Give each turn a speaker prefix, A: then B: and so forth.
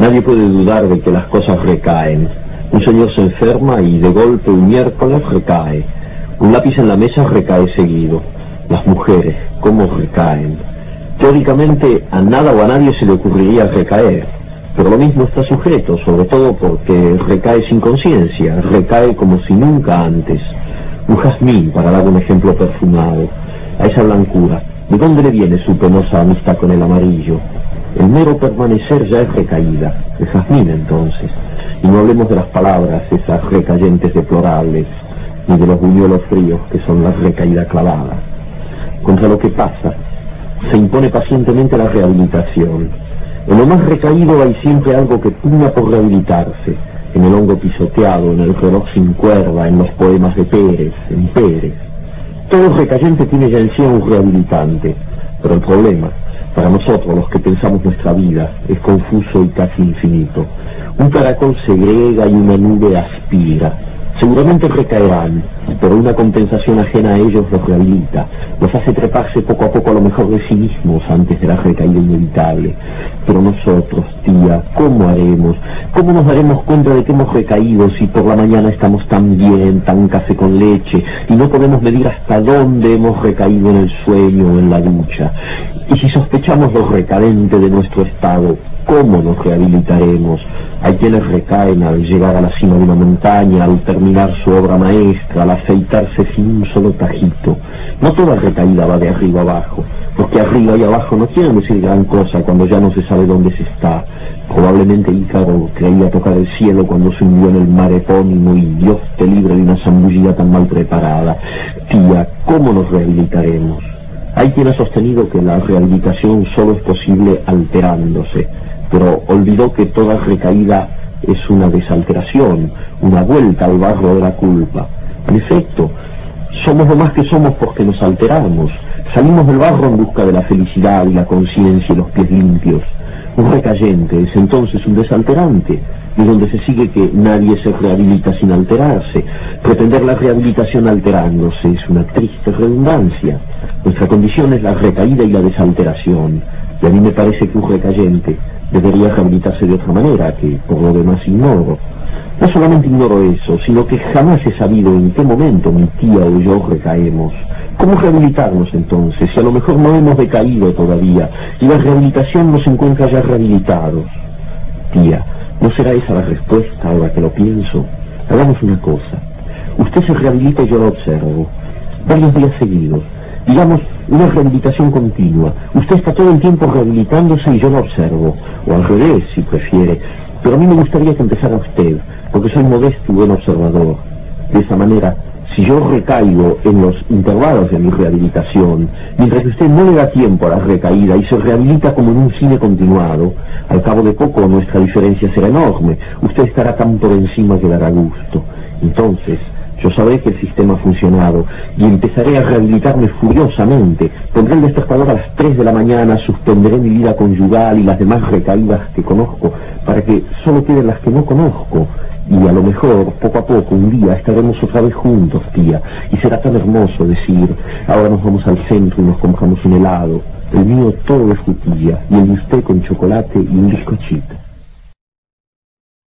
A: Nadie puede dudar de que las cosas recaen. Un señor se enferma y de golpe un miércoles recae. Un lápiz en la mesa recae seguido. Las mujeres, ¿cómo recaen? Teóricamente a nada o a nadie se le ocurriría recaer, pero lo mismo está sujeto, sobre todo porque recae sin conciencia, recae como si nunca antes. Un jazmín, para dar un ejemplo perfumado, a esa blancura, ¿de dónde le viene su penosa amistad con el amarillo? El mero permanecer ya es recaída, el jazmín entonces. Y no hablemos de las palabras, esas recayentes deplorables, ni de los buñuelos fríos que son la recaída clavada. Contra lo que pasa, se impone pacientemente la rehabilitación. En lo más recaído hay siempre algo que pugna por rehabilitarse, en el hongo pisoteado, en el reloj sin cuerda, en los poemas de Pérez, en Pérez. Todo recayente tiene ya en sí un rehabilitante, pero el problema, para nosotros los que pensamos nuestra vida, es confuso y casi infinito. Un caracol segrega y una nube aspira. Seguramente recaerán, pero una compensación ajena a ellos los rehabilita, los hace treparse poco a poco a lo mejor de sí mismos antes de la recaída inevitable. Pero nosotros, tía, ¿cómo haremos? ¿Cómo nos daremos cuenta de que hemos recaído si por la mañana estamos tan bien, tan café con leche, y no podemos medir hasta dónde hemos recaído en el sueño o en la ducha? Y si sospechamos lo recadente de nuestro estado, ¿cómo nos rehabilitaremos? Hay quienes recaen al llegar a la cima de una montaña, al terminar su obra maestra, al afeitarse sin un solo tajito. No toda recaída va de arriba abajo, porque arriba y abajo no quieren decir gran cosa cuando ya no se sabe dónde se está. Probablemente Ícaro creía tocar el cielo cuando se hundió en el mar epónimo y Dios te libre de una zambullida tan mal preparada. Tía, ¿cómo nos rehabilitaremos? Hay quien ha sostenido que la rehabilitación solo es posible alterándose, pero olvidó que toda recaída es una desalteración, una vuelta al barro de la culpa. En efecto, somos lo más que somos porque nos alteramos. Salimos del barro en busca de la felicidad y la conciencia y los pies limpios. Un recayente es entonces un desalterante, y donde se sigue que nadie se rehabilita sin alterarse. Pretender la rehabilitación alterándose es una triste redundancia. Nuestra condición es la recaída y la desalteración, y a mí me parece que un recayente debería rehabilitarse de otra manera, que por lo demás ignoro. No solamente ignoro eso, sino que jamás he sabido en qué momento mi tía o yo recaemos. ¿Cómo rehabilitarnos entonces, si a lo mejor no hemos decaído todavía, y la rehabilitación nos encuentra ya rehabilitados? Tía, ¿no será esa la respuesta ahora que lo pienso? Hagamos una cosa. Usted se rehabilita y yo lo observo, varios días seguidos. Digamos, una rehabilitación continua. Usted está todo el tiempo rehabilitándose y yo lo observo. O al revés, si prefiere. Pero a mí me gustaría que empezara usted, porque soy modesto y buen observador. De esa manera, si yo recaigo en los intervalos de mi rehabilitación, mientras que usted no le da tiempo a la recaída y se rehabilita como en un cine continuado, al cabo de poco nuestra diferencia será enorme. Usted estará tan por encima que dará gusto. Entonces, yo sabré que el sistema ha funcionado y empezaré a rehabilitarme furiosamente. Pondré el despertador a las 3 de la mañana, suspenderé mi vida conyugal y las demás recaídas que conozco, para que solo queden las que no conozco. Y a lo mejor, poco a poco, un día estaremos otra vez juntos, tía, y será tan hermoso decir, ahora nos vamos al centro y nos compramos un helado. El mío todo de frutilla, y el de usted con chocolate y un bizcochito.